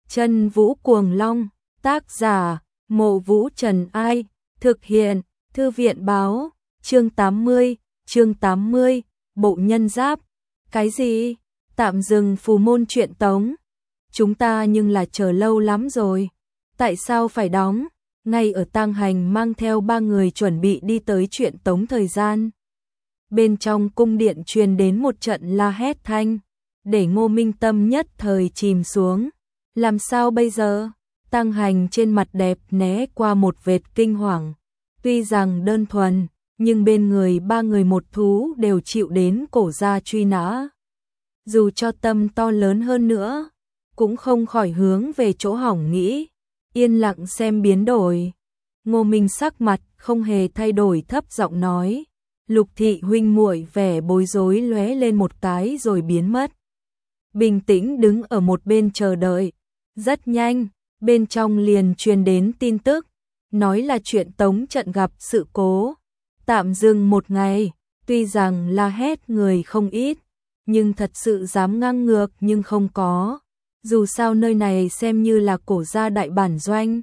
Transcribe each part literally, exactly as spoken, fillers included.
Chân Vũ Cuồng Long, tác giả, Mộ Vũ Trần Ai, thực hiện, Thư viện báo, chương tám mươi, chương tám mươi, Bộ Nhân Giáp. Cái gì? Tạm dừng phù môn truyện tống. Chúng ta nhưng là chờ lâu lắm rồi. Tại sao phải đóng? Ngay ở Tang Hành mang theo ba người chuẩn bị đi tới truyện tống thời gian. Bên trong cung điện truyền đến một trận la hét thanh, để Ngô Minh tâm nhất thời chìm xuống. Làm sao bây giờ? Tang Hành trên mặt đẹp né qua một vệt kinh hoàng. Tuy rằng đơn thuần, nhưng bên người ba người một thú đều chịu đến cổ gia truy nã. Dù cho tâm to lớn hơn nữa, cũng không khỏi hướng về chỗ hỏng nghĩ, yên lặng xem biến đổi. Ngô Minh sắc mặt không hề thay đổi, thấp giọng nói, Lục thị huynh muội vẻ bối rối lóe lên một cái rồi biến mất. Bình tĩnh đứng ở một bên chờ đợi. Rất nhanh, bên trong liền truyền đến tin tức, nói là chuyện tống trận gặp sự cố, tạm dừng một ngày. Tuy rằng la hét người không ít, nhưng thật sự dám ngang ngược nhưng không có. Dù sao nơi này xem như là cổ gia đại bản doanh.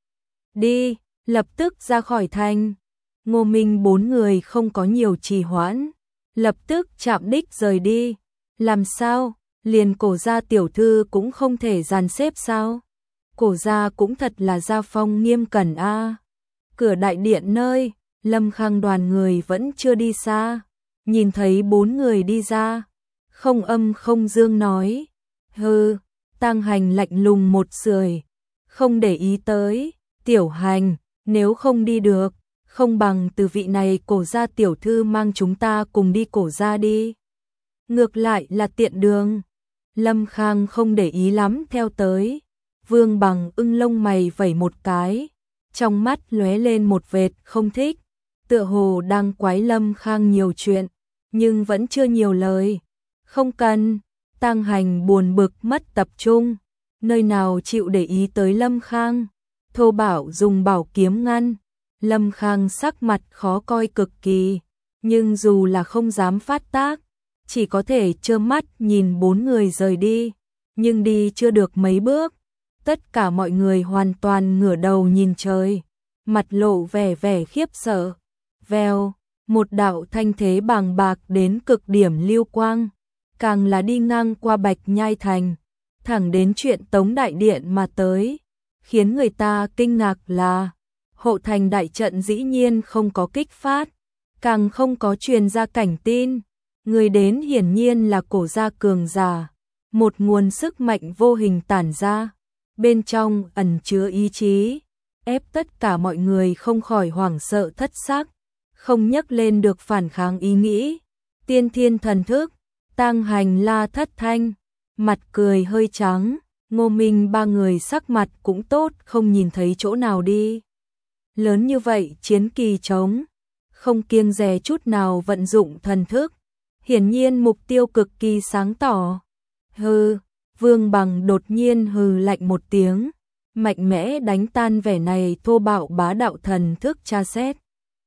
Đi, lập tức ra khỏi thành. Ngô Minh bốn người không có nhiều trì hoãn, lập tức chạm đích rời đi. Làm sao? Liền cổ gia tiểu thư cũng không thể dàn xếp sao? Cổ gia cũng thật là gia phong nghiêm cẩn a. À. Cửa đại điện nơi, Lâm Khang đoàn người vẫn chưa đi xa. Nhìn thấy bốn người đi ra, không âm không dương nói, hừ. Tang Hành lạnh lùng một sưởi, không để ý tới. Tiểu Hành, nếu không đi được, không bằng từ vị này cổ gia tiểu thư mang chúng ta cùng đi cổ gia đi. Ngược lại là tiện đường. Lâm Khang không để ý lắm theo tới. Vương Bằng ưng lông mày vẩy một cái, trong mắt lóe lên một vệt không thích, tựa hồ đang quái Lâm Khang nhiều chuyện, nhưng vẫn chưa nhiều lời. Không cần. Tang Hành buồn bực mất tập trung, nơi nào chịu để ý tới Lâm Khang. Thô Bảo dùng bảo kiếm ngăn. Lâm Khang sắc mặt khó coi cực kỳ, nhưng dù là không dám phát tác, chỉ có thể trơ mắt nhìn bốn người rời đi. Nhưng đi chưa được mấy bước, tất cả mọi người hoàn toàn ngửa đầu nhìn trời, mặt lộ vẻ vẻ khiếp sợ. Vèo, một đạo thanh thế bàng bạc đến cực điểm lưu quang, càng là đi ngang qua Bạch Nhai Thành, thẳng đến truyện tống đại điện mà tới. Khiến người ta kinh ngạc là, hộ thành đại trận dĩ nhiên không có kích phát, càng không có truyền ra cảnh tin. Người đến hiển nhiên là cổ gia cường giả, một nguồn sức mạnh vô hình tản ra, bên trong ẩn chứa ý chí, ép tất cả mọi người không khỏi hoảng sợ thất xác, không nhấc lên được phản kháng ý nghĩ. Tiên thiên thần thức. Tang Hành la thất thanh, mặt cười hơi trắng. Ngô Minh ba người sắc mặt cũng tốt, không nhìn thấy chỗ nào đi. Lớn như vậy chiến kỳ trống, không kiêng dè chút nào vận dụng thần thức, hiển nhiên mục tiêu cực kỳ sáng tỏ. Hừ. Vương Bằng đột nhiên hừ lạnh một tiếng, mạnh mẽ đánh tan vẻ này thô bạo bá đạo thần thức tra xét.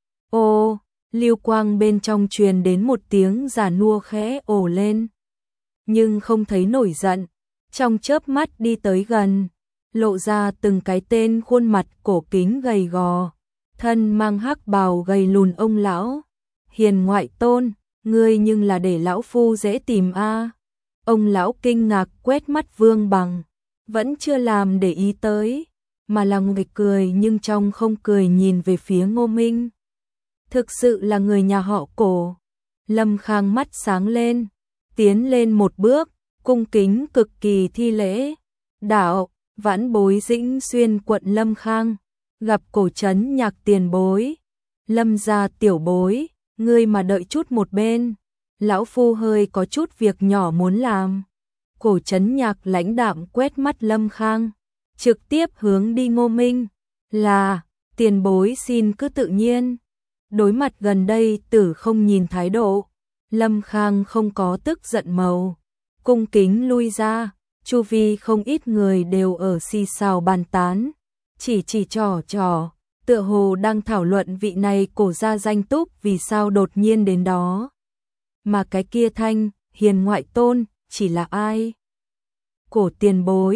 Ô, lưu quang bên trong truyền đến một tiếng già nua khẽ ồ lên, nhưng không thấy nổi giận. Trong chớp mắt đi tới gần, lộ ra từng cái tên khuôn mặt cổ kính gầy gò, thân mang hắc bào gầy lùn ông lão. Hiền ngoại tôn, ngươi nhưng là để lão phu dễ tìm a. À. Ông lão kinh ngạc quét mắt Vương Bằng, vẫn chưa làm để ý tới, mà là người cười nhưng trong không cười nhìn về phía Ngô Minh. Thực sự là người nhà họ Cổ. Lâm Khang mắt sáng lên, tiến lên một bước, cung kính cực kỳ thi lễ. Đạo, vãn bối Dĩnh Xuyên quận Lâm Khang, gặp Cổ trấn Nhạc tiền bối. Lâm gia tiểu bối, ngươi mà đợi chút một bên, lão phu hơi có chút việc nhỏ muốn làm. Cổ trấn Nhạc lãnh đạm quét mắt Lâm Khang, trực tiếp hướng đi Ngô Minh. Là, tiền bối xin cứ tự nhiên. Đối mặt gần đây tử không nhìn thái độ, Lâm Khang không có tức giận màu, cung kính lui ra. Chu vi không ít người đều ở xì xào bàn tán, chỉ chỉ trò trò, tựa hồ đang thảo luận vị này cổ gia danh túc vì sao đột nhiên đến đó. Mà cái kia thanh, hiền ngoại tôn, chỉ là ai? Cổ tiền bối,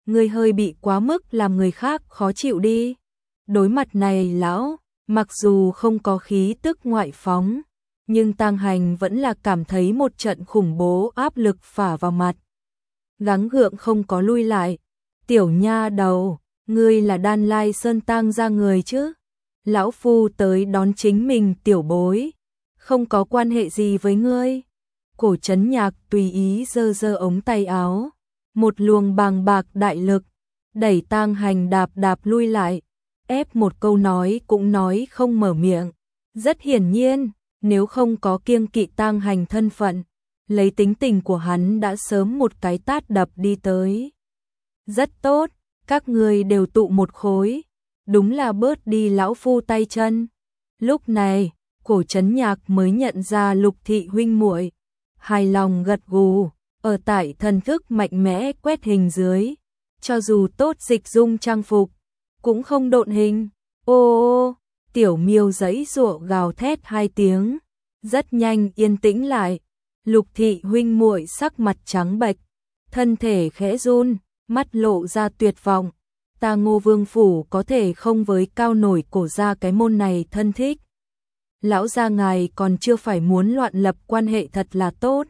ngươi hơi bị quá mức làm người khác khó chịu đi. Đối mặt này lão, mặc dù không có khí tức ngoại phóng, nhưng Tang Hành vẫn là cảm thấy một trận khủng bố áp lực phả vào mặt. Gắng gượng không có lui lại. Tiểu nha đầu, ngươi là Đan Lai Sơn Tang gia người chứ? Lão phu tới đón chính mình tiểu bối, không có quan hệ gì với ngươi. Cổ Trấn Nhạc tùy ý giơ giơ ống tay áo, một luồng bàng bạc đại lực, đẩy Tang Hành đạp đạp lui lại, ép một câu nói cũng nói không mở miệng. Rất hiển nhiên, nếu không có kiêng kỵ Tang Hành thân phận, lấy tính tình của hắn đã sớm một cái tát đập đi tới. Rất tốt, các người đều tụ một khối, đúng là bớt đi lão phu tay chân. Lúc này, Cổ Trấn Nhạc mới nhận ra Lục thị huynh muội, hài lòng gật gù, ở tại thần thức mạnh mẽ quét hình dưới, cho dù tốt dịch dung trang phục, cũng không độn hình. Ô ô, tiểu miêu giãy giụa gào thét hai tiếng, rất nhanh yên tĩnh lại. Lục thị huynh muội sắc mặt trắng bệch, thân thể khẽ run, mắt lộ ra tuyệt vọng. Ta Ngô Vương phủ có thể không với cao nổi cổ gia cái môn này thân thích. Lão gia ngài còn chưa phải muốn loạn lập quan hệ thật là tốt.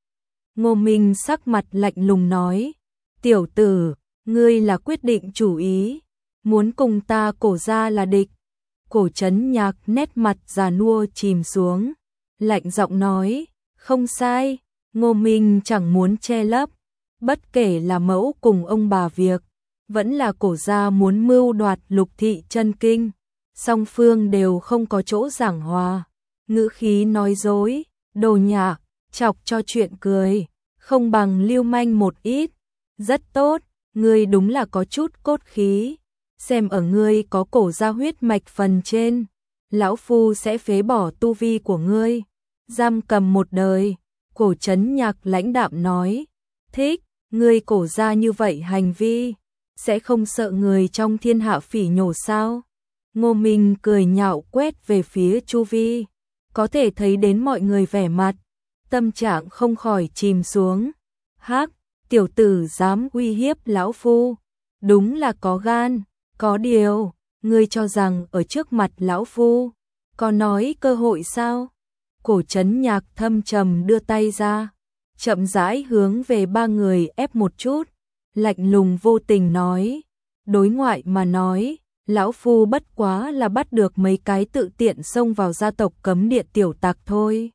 Ngô Minh sắc mặt lạnh lùng nói, tiểu tử, ngươi là quyết định chủ ý, muốn cùng ta cổ gia là địch. Cổ Trấn Nhạc nét mặt già nua chìm xuống, lạnh giọng nói, không sai, Ngô Minh chẳng muốn che lấp, bất kể là mẫu cùng ông bà việc, vẫn là cổ gia muốn mưu đoạt Lục thị chân kinh, song phương đều không có chỗ giảng hòa. Ngữ khí nói dối, đồ nhạc, chọc cho chuyện cười, không bằng lưu manh một ít. Rất tốt, ngươi đúng là có chút cốt khí, xem ở ngươi có cổ gia huyết mạch phần trên, lão phu sẽ phế bỏ tu vi của ngươi, giam cầm một đời. Cổ Trấn Nhạc lãnh đạm nói, thích, ngươi cổ gia như vậy hành vi, sẽ không sợ người trong thiên hạ phỉ nhổ sao? Ngô Minh cười nhạo quét về phía chu vi, có thể thấy đến mọi người vẻ mặt, tâm trạng không khỏi chìm xuống. Hắc, tiểu tử dám uy hiếp lão phu, đúng là có gan, có điều, ngươi cho rằng ở trước mặt lão phu, có nói cơ hội sao? Cổ Trấn Nhạc thâm trầm đưa tay ra, chậm rãi hướng về ba người ép một chút, lạnh lùng vô tình nói, đối ngoại mà nói, lão phu bất quá là bắt được mấy cái tự tiện xông vào gia tộc cấm địa tiểu tặc thôi.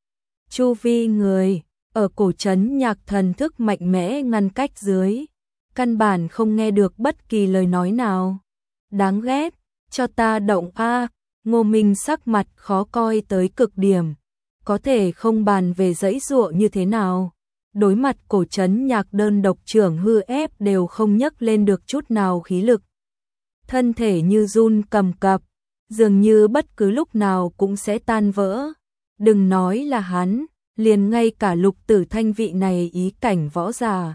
Chu vi người, ở Cổ Trấn Nhạc thần thức mạnh mẽ ngăn cách dưới, căn bản không nghe được bất kỳ lời nói nào. Đáng ghét, cho ta động a. Ngô Minh sắc mặt khó coi tới cực điểm, có thể không bàn về giãy giụa như thế nào. Đối mặt Cổ Trấn Nhạc đơn độc trưởng hư ép đều không nhấc lên được chút nào khí lực. Thân thể như run cầm cập, dường như bất cứ lúc nào cũng sẽ tan vỡ. Đừng nói là hắn, liền ngay cả Lục Tử Thanh vị này ý cảnh võ giả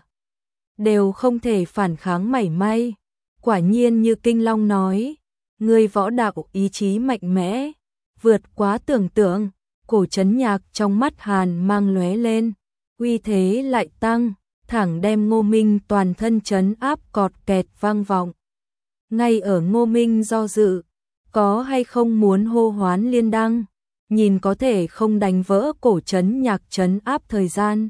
đều không thể phản kháng mảy may. Quả nhiên như Kinh Long nói, người võ đạo ý chí mạnh mẽ, vượt quá tưởng tượng. Cổ Trấn Nhạc trong mắt hàn mang lóe lên, uy thế lại tăng, thẳng đem Ngô Minh toàn thân trấn áp cọt kẹt vang vọng. Ngay ở Ngô Minh do dự, có hay không muốn hô hoán liên đăng, nhìn có thể không đánh vỡ Cổ Trấn Nhạc trấn áp thời gian.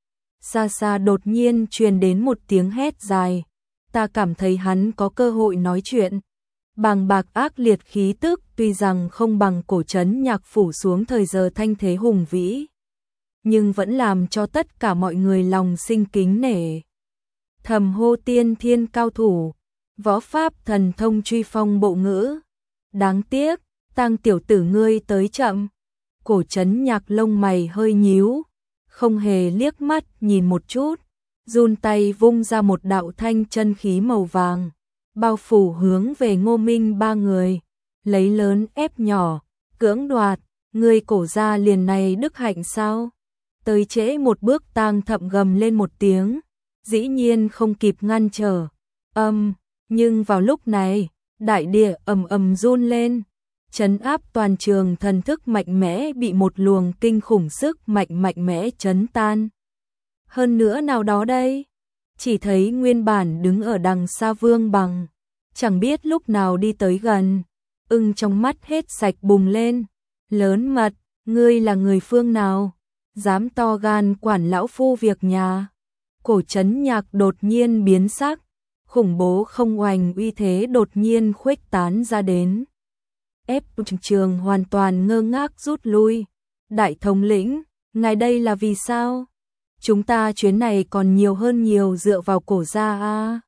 Xa xa đột nhiên truyền đến một tiếng hét dài, ta cảm thấy hắn có cơ hội nói chuyện. Bàng bạc ác liệt khí tức tuy rằng không bằng Cổ Trấn Nhạc phủ xuống thời giờ thanh thế hùng vĩ, nhưng vẫn làm cho tất cả mọi người lòng sinh kính nể. Thầm hô tiên thiên cao thủ, võ pháp thần thông truy phong bộ ngữ. Đáng tiếc, Tang tiểu tử ngươi tới chậm. Cổ Trấn Nhạc lông mày hơi nhíu, không hề liếc mắt nhìn một chút, run tay vung ra một đạo thanh chân khí màu vàng, bao phủ hướng về Ngô Minh ba người, lấy lớn ép nhỏ, cưỡng đoạt, ngươi cổ gia liền này đức hạnh sao? Tới trễ một bước Tang Thậm gầm lên một tiếng, dĩ nhiên không kịp ngăn trở. Âm, nhưng vào lúc này, đại địa ầm ầm run lên, trấn áp toàn trường thần thức mạnh mẽ bị một luồng kinh khủng sức mạnh mạnh mẽ trấn tan. Hơn nữa nào đó đây, chỉ thấy nguyên bản đứng ở đằng xa Vương Bằng, chẳng biết lúc nào đi tới gần, ưng trong mắt hết sạch bùng lên, lớn mật, ngươi là người phương nào, dám to gan quản lão phu việc nhà. Cổ Trấn Nhạc đột nhiên biến sắc, khủng bố không oành uy thế đột nhiên khuếch tán ra đến. Ép trường hoàn toàn ngơ ngác rút lui. Đại thống lĩnh, ngài đây là vì sao? Chúng ta chuyến này còn nhiều hơn nhiều dựa vào cổ gia a.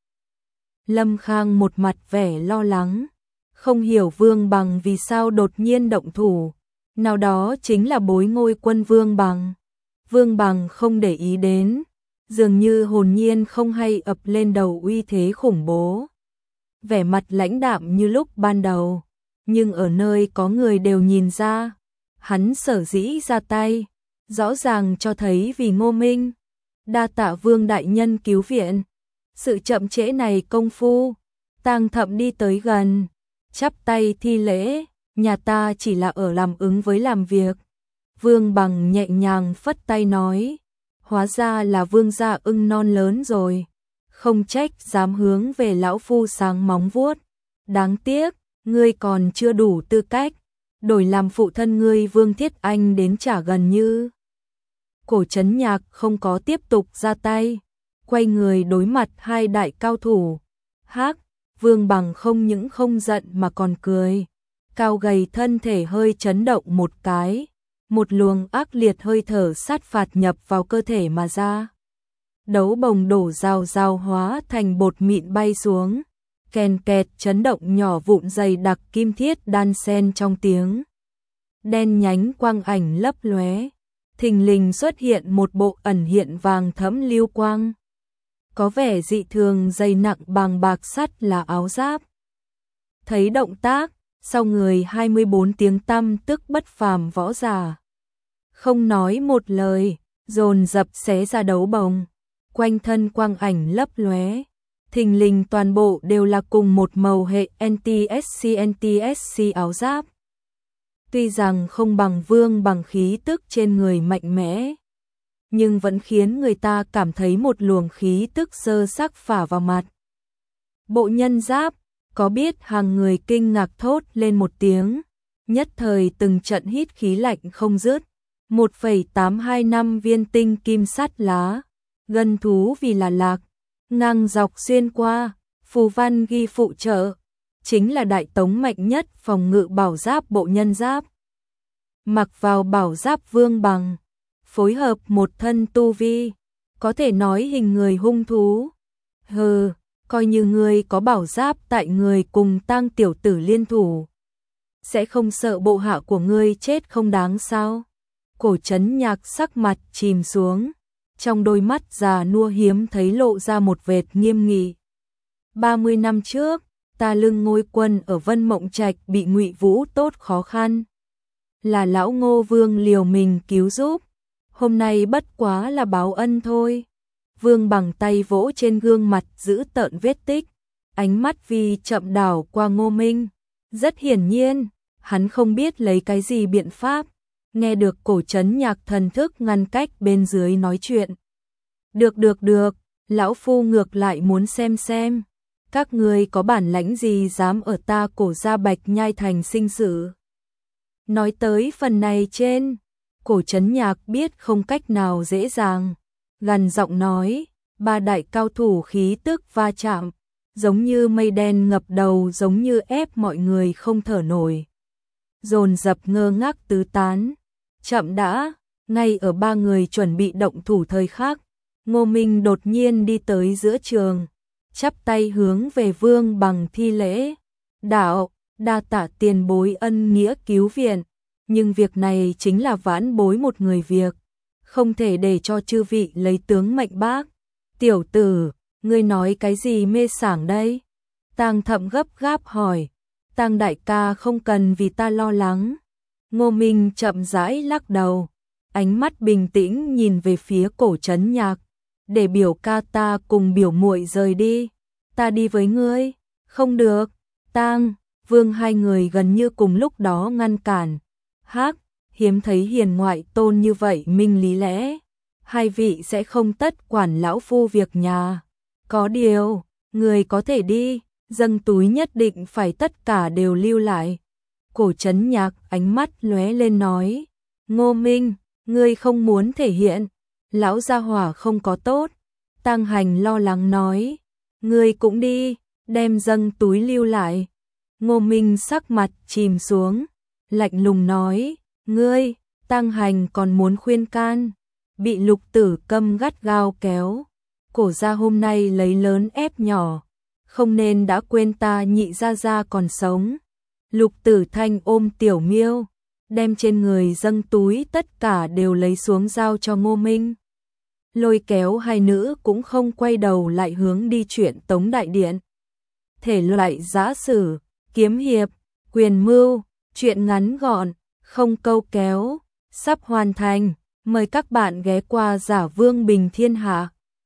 Lâm Khang một mặt vẻ lo lắng, không hiểu Vương Bằng vì sao đột nhiên động thủ, nào đó chính là bối ngôi quân Vương Bằng. Vương Bằng không để ý đến, dường như hồn nhiên không hay ập lên đầu uy thế khủng bố. Vẻ mặt lãnh đạm như lúc ban đầu, nhưng ở nơi có người đều nhìn ra, hắn sở dĩ ra tay, rõ ràng cho thấy vì Ngô Minh. Đa tạ Vương đại nhân cứu viện. Sự chậm trễ này công phu, Tang Thậm đi tới gần, chắp tay thi lễ, nhà ta chỉ là ở làm ứng với làm việc. Vương Bằng nhẹ nhàng phất tay nói, hóa ra là Vương gia ưng non lớn rồi, không trách dám hướng về lão phu sáng móng vuốt. Đáng tiếc, ngươi còn chưa đủ tư cách, đổi làm phụ thân ngươi Vương Thiết Anh đến trả gần như. Cổ Trấn Nhạc không có tiếp tục ra tay, quay người đối mặt hai đại cao thủ. Hắc, Vương Bằng không những không giận mà còn cười, cao gầy thân thể hơi chấn động một cái, một luồng ác liệt hơi thở sát phạt nhập vào cơ thể mà ra. Đấu bồng đổ rào rào hóa thành bột mịn bay xuống, kèn kẹt chấn động nhỏ vụn dày đặc kim thiết đan xen trong tiếng. Đen nhánh quang ảnh lấp lóe, thình lình xuất hiện một bộ ẩn hiện vàng thẫm lưu quang. Có vẻ dị thường dày nặng bàng bạc sắt là áo giáp. Thấy động tác, sau người hai mươi bốn tiếng tăm tức bất phàm võ giả. Không nói một lời, dồn dập xé ra đấu bồng, quanh thân quang ảnh lấp lóe. Thình lình toàn bộ đều là cùng một màu hệ en tê ét xê en tê ét xê áo giáp. Tuy rằng không bằng Vương Bằng khí tức trên người mạnh mẽ, nhưng vẫn khiến người ta cảm thấy một luồng khí tức sơ sắc phả vào mặt. Bộ nhân giáp, có biết hàng người kinh ngạc thốt lên một tiếng, nhất thời từng trận hít khí lạnh không dứt. một phẩy tám hai năm viên tinh kim sắt lá, gân thú vì là lạc, ngang dọc xuyên qua, phù văn ghi phụ trợ, chính là đại tống mạnh nhất phòng ngự bảo giáp bộ nhân giáp. Mặc vào bảo giáp Vương Bằng, phối hợp một thân tu vi, có thể nói hình người hung thú. Hừ, coi như người có bảo giáp tại người cùng Tang tiểu tử liên thủ, sẽ không sợ bộ hạ của ngươi chết không đáng sao? Cổ Trấn Nhạc sắc mặt chìm xuống, trong đôi mắt già nua hiếm thấy lộ ra một vệt nghiêm nghị. ba mươi năm trước, ta lưng ngôi quân ở Vân Mộng Trạch bị Ngụy Vũ tốt khó khăn, là lão Ngô Vương liều mình cứu giúp, hôm nay bất quá là báo ân thôi. Vương Bằng tay vỗ trên gương mặt giữ tợn vết tích, ánh mắt vì chậm đảo qua Ngô Minh. Rất hiển nhiên, hắn không biết lấy cái gì biện pháp. Nghe được Cổ Trấn Nhạc thần thức ngăn cách bên dưới nói chuyện. Được được được, lão phu ngược lại muốn xem xem, các ngươi có bản lãnh gì dám ở ta Cổ gia Bạch Nhai thành sinh sự. Nói tới phần này trên, Cổ Trấn Nhạc biết không cách nào dễ dàng, gằn giọng nói, ba đại cao thủ khí tức va chạm, giống như mây đen ngập đầu, giống như ép mọi người không thở nổi. Dồn dập ngơ ngác tứ tán. Chậm đã, ngay ở ba người chuẩn bị động thủ thời khắc, Ngô Minh đột nhiên đi tới giữa trường, chắp tay hướng về Vương Bằng thi lễ. Đạo, đa tạ tiền bối ân nghĩa cứu viện, nhưng việc này chính là vãn bối một người việc, không thể để cho chư vị lấy tướng mệnh bác. Tiểu tử, ngươi nói cái gì mê sảng đây? Tang Thậm gấp gáp hỏi. Tang đại ca không cần vì ta lo lắng. Ngô Minh chậm rãi lắc đầu, ánh mắt bình tĩnh nhìn về phía Cổ Trấn Nhạc, để biểu ca ta cùng biểu muội rời đi, ta đi với ngươi. Không được. Tang, Vương hai người gần như cùng lúc đó ngăn cản. Hắc, hiếm thấy hiền ngoại tôn như vậy minh lý lẽ, hai vị sẽ không tất quản lão phu việc nhà. Có điều, người có thể đi, dâng túi nhất định phải tất cả đều lưu lại. Cổ Trấn Nhạc ánh mắt lóe lên nói, Ngô Minh, ngươi không muốn thể hiện, lão gia hỏa không có tốt. Tăng Hành lo lắng nói, ngươi cũng đi, đem dâng túi lưu lại. Ngô Minh sắc mặt chìm xuống, lạnh lùng nói, ngươi, Tăng Hành còn muốn khuyên can, bị Lục Tử Câm gắt gao kéo. Cổ gia hôm nay lấy lớn ép nhỏ, không nên đã quên ta nhị gia gia còn sống. Lục Tử Thanh ôm Tiểu Miêu, đem trên người dâng túi tất cả đều lấy xuống giao cho Ngô Minh. Lôi kéo hai nữ cũng không quay đầu lại hướng đi chuyện Tống Đại Điện. Thể loại giã sử, kiếm hiệp, quyền mưu, chuyện ngắn gọn, không câu kéo, sắp hoàn thành. Mời các bạn ghé qua Giả Vương Bình Thiên Hạ.